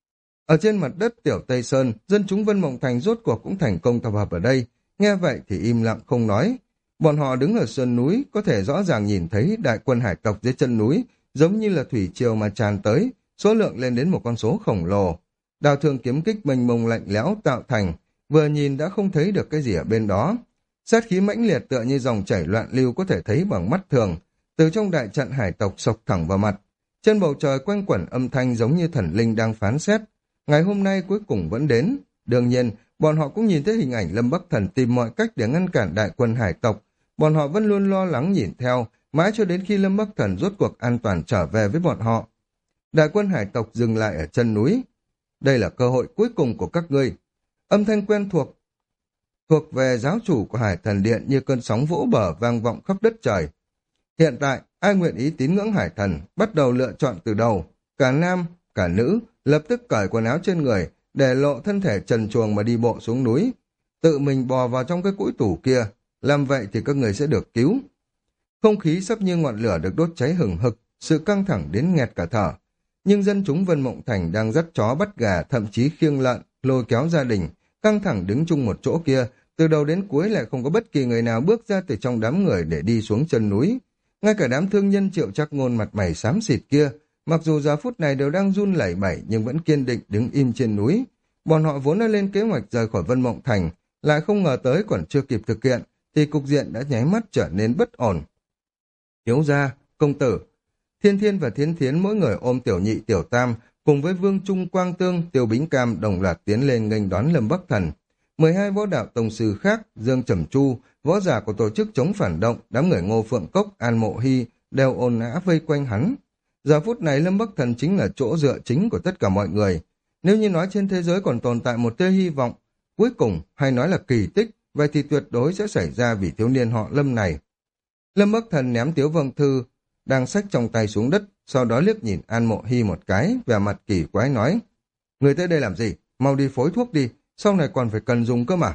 Ở trên mặt đất tiểu Tây Sơn, dân chúng Vân Mộng Thành rốt cuộc cũng thành công tập hợp ở đây, nghe vậy thì im lặng không nói. Bọn họ đứng ở sơn núi, có thể rõ ràng nhìn thấy đại quân hải tộc dưới chân núi, giống như là thủy triều mà tràn tới, số lượng lên đến một con số khổng lồ. Đào thương kiếm kích mênh mông lạnh lẽo tạo thành, vừa nhìn đã không thấy được cái gì ở bên đó. Sát khí mãnh liệt tựa như dòng chảy loạn lưu có thể thấy bằng mắt thường, từ trong đại trận hải tộc sộc thẳng vào mặt. Trên bầu trời quanh quẩn âm thanh giống như thần linh đang phán xét. Ngày hôm nay cuối cùng vẫn đến. Đương nhiên, bọn họ cũng nhìn thấy hình ảnh Lâm Bắc Thần tìm mọi cách để ngăn cản đại quân hải tộc. Bọn họ vẫn luôn lo lắng nhìn theo, mãi cho đến khi Lâm Bắc Thần rốt cuộc an toàn trở về với bọn họ. Đại quân hải tộc dừng lại ở chân núi. Đây là cơ hội cuối cùng của các ngươi. Âm thanh quen thuộc, thuộc về giáo chủ của Hải Thần Điện như cơn sóng vỗ bờ vang vọng khắp đất trời. Hiện tại, ai nguyện ý tín ngưỡng Hải Thần, bắt đầu lựa chọn từ đầu. Cả nam, cả nữ, lập tức cởi quần áo trên người, để lộ thân thể trần truồng mà đi bộ xuống núi. Tự mình bò vào trong cái cũi tủ kia, làm vậy thì các người sẽ được cứu. Không khí sắp như ngọn lửa được đốt cháy hừng hực, sự căng thẳng đến nghẹt cả thở. Nhưng dân chúng Vân Mộng Thành đang dắt chó bắt gà, thậm chí khiêng lợn, lôi kéo gia đình, căng thẳng đứng chung một chỗ kia, từ đầu đến cuối lại không có bất kỳ người nào bước ra từ trong đám người để đi xuống chân núi. Ngay cả đám thương nhân Triệu Trắc Ngôn mặt mày xám xịt kia, mặc dù giờ phút này đều đang run lẩy bẩy nhưng vẫn kiên định đứng im trên núi. Bọn họ vốn đã lên kế hoạch rời khỏi Vân Mộng Thành, lại không ngờ tới còn chưa kịp thực hiện, thì cục diện đã nháy mắt trở nên bất ổn. Thiếu gia, công tử, Thiên Thiên và Thiến Thiến mỗi người ôm Tiểu Nhị Tiểu Tam, cùng với Vương Trung Quang Tương, Tiêu Bính Cam đồng loạt tiến lên nghênh đón Lâm Bắc Thần. mười hai võ đạo tông sư khác, Dương Trầm Chu, võ giả của tổ chức chống phản động, đám người Ngô Phượng Cốc, An Mộ Hy đều ồn ào vây quanh hắn. Giờ phút này Lâm Bắc Thần chính là chỗ dựa chính của tất cả mọi người. Nếu như nói trên thế giới còn tồn tại một tia hy vọng, cuối cùng hay nói là kỳ tích, vậy thì tuyệt đối sẽ xảy ra vì thiếu niên họ Lâm này. Lâm Bắc Thần ném Tiếu Vâng Thư đang xách trong tay xuống đất, sau đó liếc nhìn An Mộ Hy một cái, vẻ mặt kỳ quái nói: người tới đây làm gì? Mau đi phối thuốc đi, sau này còn phải cần dùng cơ mà.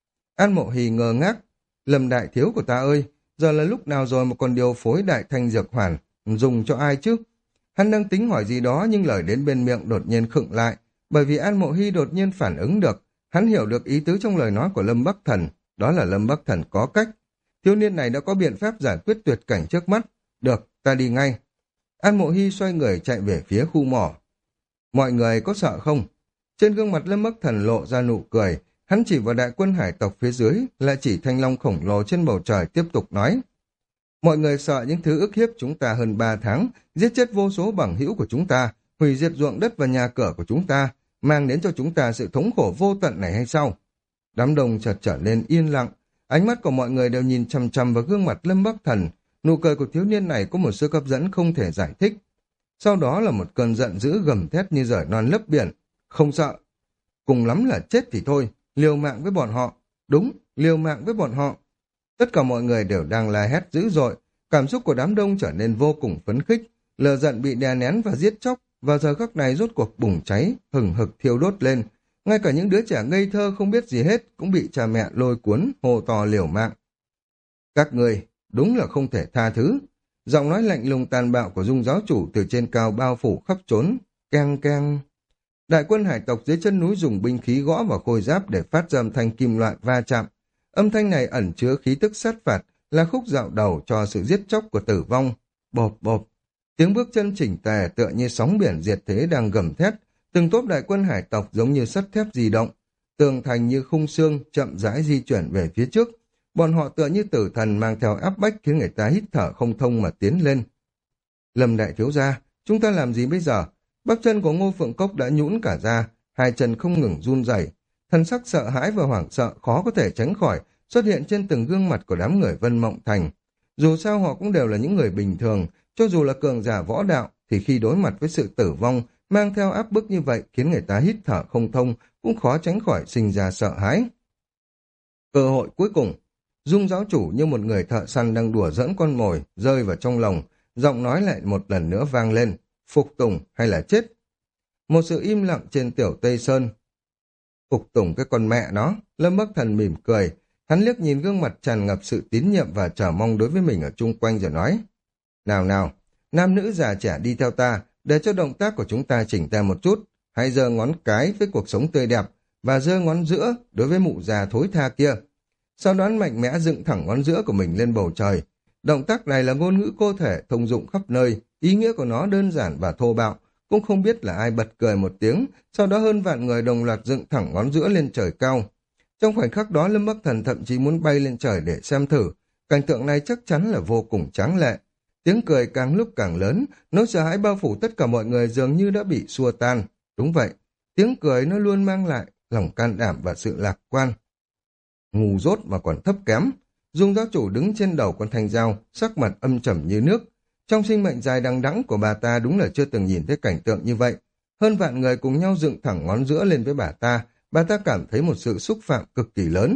An Mộ Hy ngơ ngác: Lâm đại thiếu của ta ơi, giờ là lúc nào rồi mà còn điều phối đại thanh dược hoàn, dùng cho ai chứ? Hắn đang tính hỏi gì đó nhưng lời đến bên miệng đột nhiên khựng lại, bởi vì An Mộ Hy đột nhiên phản ứng được, hắn hiểu được ý tứ trong lời nói của Lâm Bắc Thần, đó là Lâm Bắc Thần có cách. Thiếu niên này đã có biện pháp giải quyết tuyệt cảnh trước mắt. Được, ta đi ngay. An Mộ Hy xoay người chạy về phía khu mỏ. Mọi người có sợ không? Trên gương mặt Lâm Bắc Thần lộ ra nụ cười, hắn chỉ vào đại quân hải tộc phía dưới, lại chỉ thanh long khổng lồ trên bầu trời tiếp tục nói: mọi người sợ những thứ ức hiếp chúng ta hơn ba tháng, giết chết vô số bằng hữu của chúng ta, hủy diệt ruộng đất và nhà cửa của chúng ta, mang đến cho chúng ta sự thống khổ vô tận này hay sao? Đám đông chợt trở nên yên lặng, ánh mắt của mọi người đều nhìn chằm chằm vào gương mặt Lâm Bắc Thần. Nụ cười của thiếu niên này có một sức hấp dẫn không thể giải thích. Sau đó là một cơn giận dữ gầm thét như rời non lấp biển. Không sợ, cùng lắm là chết thì thôi, liều mạng với bọn họ. Đúng, liều mạng với bọn họ. Tất cả mọi người đều đang la hét dữ dội, cảm xúc của đám đông trở nên vô cùng phấn khích, lửa giận bị đè nén và giết chóc vào giờ khắc này rốt cuộc bùng cháy, hừng hực thiêu đốt lên. Ngay cả những đứa trẻ ngây thơ không biết gì hết cũng bị cha mẹ lôi cuốn, hô to liều mạng. Các người, đúng là không thể tha thứ. Giọng nói lạnh lùng tàn bạo của Dung giáo chủ từ trên cao bao phủ khắp trốn, keng keng. Đại quân hải tộc dưới chân núi dùng binh khí gõ vào khôi giáp để phát ra âm thanh kim loại va chạm. Âm thanh này ẩn chứa khí tức sát phạt, là khúc dạo đầu cho sự giết chóc của tử vong. Bộp bộp, tiếng bước chân chỉnh tề tựa như sóng biển diệt thế đang gầm thét, từng tốp đại quân hải tộc giống như sắt thép di động, tường thành như khung xương chậm rãi di chuyển về phía trước. Bọn họ tựa như tử thần mang theo áp bách khiến người ta hít thở không thông mà tiến lên. Lâm đại thiếu gia, chúng ta làm gì bây giờ? Bắp chân của Ngô Phượng Cốc đã nhũn cả ra, hai chân không ngừng run rẩy, thân sắc sợ hãi và hoảng sợ khó có thể tránh khỏi xuất hiện trên từng gương mặt của đám người Vân Mộng Thành. Dù sao họ cũng đều là những người bình thường, cho dù là cường giả võ đạo thì khi đối mặt với sự tử vong mang theo áp bức như vậy khiến người ta hít thở không thông, cũng khó tránh khỏi sinh ra sợ hãi. Cơ hội cuối cùng, Dung giáo chủ như một người thợ săn đang đùa giỡn con mồi rơi vào trong lồng, giọng nói lại một lần nữa vang lên, phục tùng hay là chết. Một sự im lặng trên tiểu Tây Sơn. Phục tùng cái con mẹ nó. Lâm Bắc Thần mỉm cười, hắn liếc nhìn gương mặt tràn ngập sự tín nhiệm và chờ mong đối với mình ở chung quanh rồi nói, nào nào, nam nữ già trẻ đi theo ta, để cho động tác của chúng ta chỉnh tề một chút, hãy giơ ngón cái với cuộc sống tươi đẹp và giơ ngón giữa đối với mụ già thối tha kia. Sau đó mạnh mẽ dựng thẳng ngón giữa của mình lên bầu trời. Động tác này là ngôn ngữ cơ thể thông dụng khắp nơi, ý nghĩa của nó đơn giản và thô bạo, cũng không biết là ai bật cười một tiếng, sau đó hơn vạn người đồng loạt dựng thẳng ngón giữa lên trời cao. Trong khoảnh khắc đó Lâm Bắc Thần thậm chí muốn bay lên trời để xem thử, cảnh tượng này chắc chắn là vô cùng tráng lệ. Tiếng cười càng lúc càng lớn, nỗi sợ hãi bao phủ tất cả mọi người dường như đã bị xua tan. Đúng vậy, tiếng cười nó luôn mang lại lòng can đảm và sự lạc quan. Ngu dốt mà còn thấp kém. Dung giáo chủ đứng trên đầu con thanh dao, sắc mặt âm trầm như nước. Trong sinh mệnh dài đằng đẵng của bà ta đúng là chưa từng nhìn thấy cảnh tượng như vậy. Hơn vạn người cùng nhau dựng thẳng ngón giữa lên với bà ta, bà ta cảm thấy một sự xúc phạm cực kỳ lớn.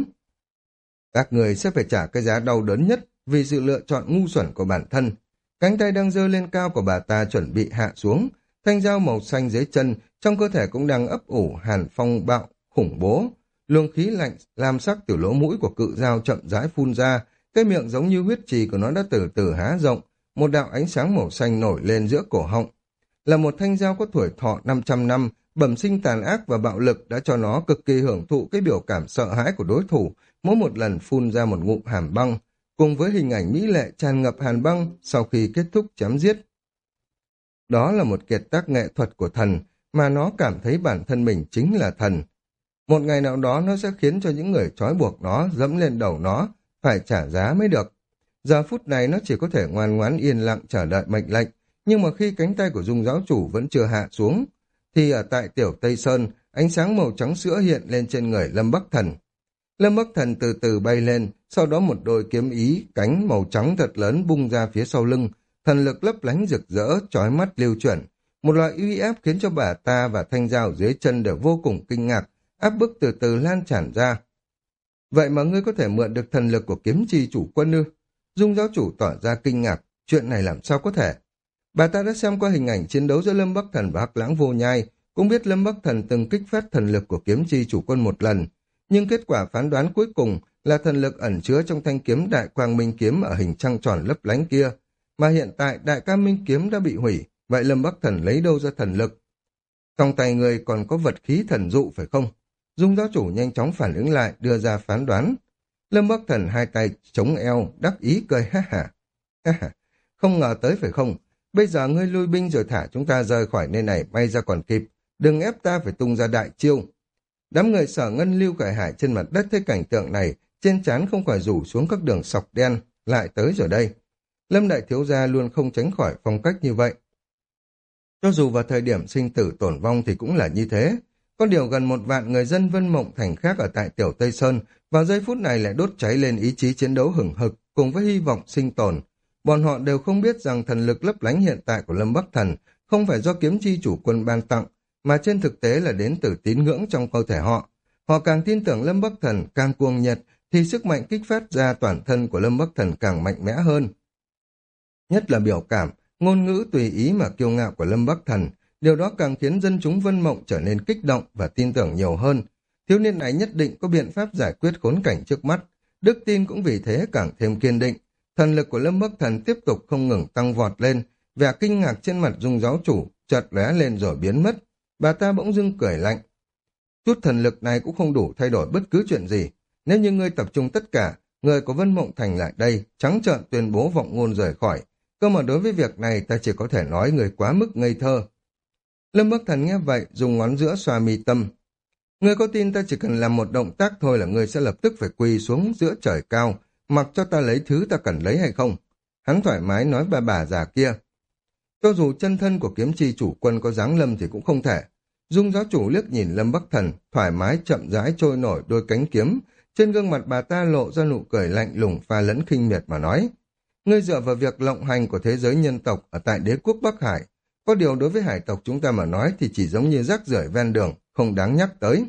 Các người sẽ phải trả cái giá đau đớn nhất vì sự lựa chọn ngu xuẩn của bản thân. Cánh tay đang giơ lên cao của bà ta chuẩn bị hạ xuống, thanh dao màu xanh dưới chân, trong cơ thể cũng đang ấp ủ hàn phong bạo, khủng bố. Luồng khí lạnh, lam sắc từ lỗ mũi của cự dao chậm rãi phun ra, cái miệng giống như huyết trì của nó đã từ từ há rộng, một đạo ánh sáng màu xanh nổi lên giữa cổ họng. Là một thanh dao có tuổi thọ năm trăm năm, bẩm sinh tàn ác và bạo lực đã cho nó cực kỳ hưởng thụ cái biểu cảm sợ hãi của đối thủ, mỗi một lần phun ra một ngụm hàn băng, cùng với hình ảnh mỹ lệ tràn ngập hàn băng sau khi kết thúc chém giết. Đó là một kiệt tác nghệ thuật của thần, mà nó cảm thấy bản thân mình chính là thần. Một ngày nào đó nó sẽ khiến cho những người trói buộc nó, dẫm lên đầu nó, phải trả giá mới được. Giờ phút này nó chỉ có thể ngoan ngoãn yên lặng chờ đợi mệnh lệnh, nhưng mà khi cánh tay của Dung giáo chủ vẫn chưa hạ xuống, thì ở tại tiểu Tây Sơn, ánh sáng màu trắng sữa hiện lên trên người Lâm Bắc Thần. Lâm Bắc Thần từ từ bay lên, sau đó một đôi kiếm ý, cánh màu trắng thật lớn bung ra phía sau lưng, thần lực lấp lánh rực rỡ, chói mắt lưu chuyển. Một loại uy áp khiến cho bà ta và thanh dao dưới chân đều vô cùng kinh ngạc, áp bức từ từ lan tràn ra. Vậy mà ngươi có thể mượn được thần lực của kiếm chi chủ quân ư? Dung giáo chủ tỏ ra kinh ngạc, chuyện này làm sao có thể? Bà ta đã xem qua hình ảnh chiến đấu giữa Lâm Bắc Thần và Hắc Lãng Vô Nhai, cũng biết Lâm Bắc Thần từng kích phát thần lực của kiếm chi chủ quân một lần, nhưng kết quả phán đoán cuối cùng là thần lực ẩn chứa trong thanh kiếm Đại Quang Minh kiếm ở hình trăng tròn lấp lánh kia, mà hiện tại Đại Quang Minh kiếm đã bị hủy, vậy Lâm Bắc Thần lấy đâu ra thần lực? Trong tay người còn có vật khí thần dụ phải không? Dung giáo chủ nhanh chóng phản ứng lại, đưa ra phán đoán. Lâm Bắc Thần hai tay chống eo, đắc ý cười ha hả. Ha hả, không ngờ tới phải không? Bây giờ ngươi lui binh rồi thả chúng ta rời khỏi nơi này, may ra còn kịp. Đừng ép ta phải tung ra đại chiêu. Đám người Sở Ngân Lưu Cải Hải trên mặt đất thấy cảnh tượng này, trên trán không khỏi rủ xuống các đường sọc đen, lại tới rồi đây. Lâm đại thiếu gia luôn không tránh khỏi phong cách như vậy. Cho dù vào thời điểm sinh tử tổn vong thì cũng là như thế. Có điều gần một vạn người dân Vân Mộng Thành khác ở tại Tiểu Tây Sơn vào giây phút này lại đốt cháy lên ý chí chiến đấu hừng hực cùng với hy vọng sinh tồn. Bọn họ đều không biết rằng thần lực lấp lánh hiện tại của Lâm Bắc Thần không phải do kiếm chi chủ quân ban tặng, mà trên thực tế là đến từ tín ngưỡng trong cơ thể họ. Họ càng tin tưởng Lâm Bắc Thần càng cuồng nhiệt thì sức mạnh kích phát ra toàn thân của Lâm Bắc Thần càng mạnh mẽ hơn. Nhất là biểu cảm, ngôn ngữ tùy ý mà kiêu ngạo của Lâm Bắc Thần, Điều đó càng khiến dân chúng Vân Mộng trở nên kích động và tin tưởng nhiều hơn. Thiếu niên này nhất định có biện pháp giải quyết khốn cảnh trước mắt. Đức tin cũng vì thế càng thêm kiên định. Thần lực của Lâm Bắc Thần tiếp tục không ngừng tăng vọt lên. Vẻ kinh ngạc trên mặt Dung giáo chủ chợt lóe lên rồi biến mất. Bà ta bỗng dưng cười lạnh. Chút thần lực này cũng không đủ thay đổi bất cứ chuyện gì. Nếu như ngươi tập trung tất cả, người của Vân Mộng Thành lại đây, trắng trợn tuyên bố vọng ngôn rời khỏi. Cơ mà đối với việc này ta chỉ có thể nói người quá mức ngây thơ. Lâm Bắc Thần nghe vậy, dùng ngón giữa xoa mi tâm. Ngươi có tin ta chỉ cần làm một động tác thôi là ngươi sẽ lập tức phải quỳ xuống giữa trời cao, mặc cho ta lấy thứ ta cần lấy hay không? Hắn thoải mái nói bà bà già kia. Cho dù chân thân của kiếm chi chủ quân có giáng lâm thì cũng không thể. Dung giáo chủ liếc nhìn Lâm Bắc Thần, thoải mái chậm rãi trôi nổi đôi cánh kiếm. Trên gương mặt bà ta lộ ra nụ cười lạnh lùng pha lẫn khinh miệt mà nói. Ngươi dựa vào việc lộng hành của thế giới nhân tộc ở tại đế quốc Bắc Hải. Có điều đối với hải tộc chúng ta mà nói thì chỉ giống như rác rưởi ven đường, không đáng nhắc tới.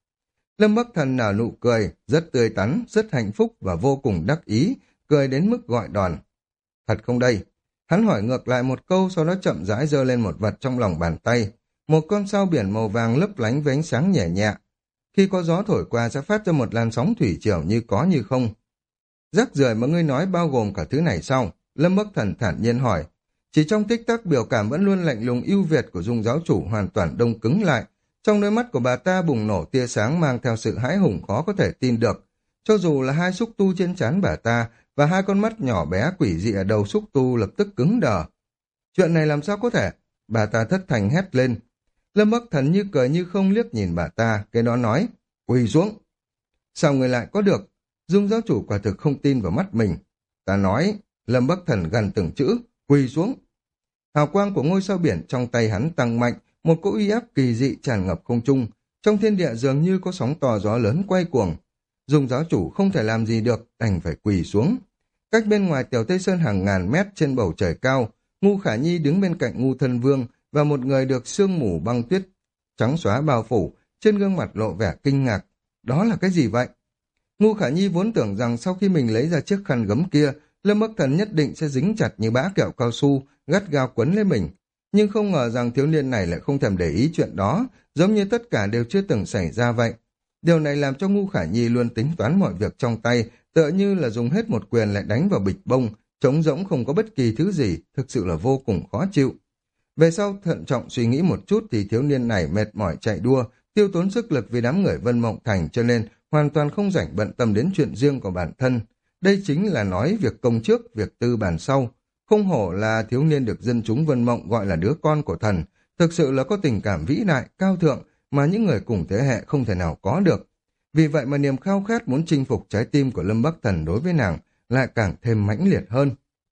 Lâm Bắc Thần nở nụ cười, rất tươi tắn, rất hạnh phúc và vô cùng đắc ý, cười đến mức gọi đòn. Thật không đây? Hắn hỏi ngược lại một câu, sau đó chậm rãi giơ lên một vật trong lòng bàn tay. Một con sao biển màu vàng lấp lánh với ánh sáng nhẹ nhẹ. Khi có gió thổi qua sẽ phát ra một làn sóng thủy triều như có như không. Rác rưởi mà ngươi nói bao gồm cả thứ này sao? Lâm Bắc Thần thản nhiên hỏi. Chỉ trong tích tắc biểu cảm vẫn luôn lạnh lùng ưu việt của Dung giáo chủ hoàn toàn đông cứng lại. Trong đôi mắt của bà ta bùng nổ tia sáng mang theo sự hãi hùng khó có thể tin được. Cho dù là hai xúc tu trên trán bà ta và hai con mắt nhỏ bé quỷ dị ở đầu xúc tu lập tức cứng đờ. Chuyện này làm sao có thể? Bà ta thất thành hét lên. Lâm Bắc Thần như cười như không liếc nhìn bà ta, cái đó nói, quỳ xuống. Sao người lại có được? Dung giáo chủ quả thực không tin vào mắt mình. Ta nói, Lâm Bắc Thần gần từng chữ, quỳ xuống. Hào quang của ngôi sao biển trong tay hắn tăng mạnh, một cỗ uy áp kỳ dị tràn ngập không trung. Trong thiên địa dường như có sóng to gió lớn quay cuồng. Dung giáo chủ không thể làm gì được, đành phải quỳ xuống. Cách bên ngoài Tiểu Tây Sơn hàng ngàn mét trên bầu trời cao, Ngu Khả Nhi đứng bên cạnh Ngu Thân Vương và một người được sương mù băng tuyết trắng xóa bao phủ, trên gương mặt lộ vẻ kinh ngạc. Đó là cái gì vậy? Ngu Khả Nhi vốn tưởng rằng sau khi mình lấy ra chiếc khăn gấm kia, Lâm Bắc Thần nhất định sẽ dính chặt như bã kẹo cao su, gắt gao quấn lấy mình. Nhưng không ngờ rằng thiếu niên này lại không thèm để ý chuyện đó, giống như tất cả đều chưa từng xảy ra vậy. Điều này làm cho Ngu Khả Nhi luôn tính toán mọi việc trong tay, tựa như là dùng hết một quyền lại đánh vào bịch bông, trống rỗng không có bất kỳ thứ gì, thực sự là vô cùng khó chịu. Về sau thận trọng suy nghĩ một chút thì thiếu niên này mệt mỏi chạy đua, tiêu tốn sức lực vì đám người Vân Mộng Thành cho nên hoàn toàn không rảnh bận tâm đến chuyện riêng của bản thân. Đây chính là nói việc công trước, việc tư bàn sau. Không hổ là thiếu niên được dân chúng Vân Mộng gọi là đứa con của thần, thực sự là có tình cảm vĩ đại, cao thượng mà những người cùng thế hệ không thể nào có được. Vì vậy mà niềm khao khát muốn chinh phục trái tim của Lâm Bắc Thần đối với nàng lại càng thêm mãnh liệt hơn.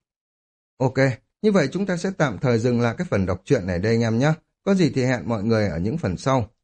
Ok, như vậy chúng ta sẽ tạm thời dừng lại cái phần đọc truyện này đây anh em nhé. Có gì thì hẹn mọi người ở những phần sau.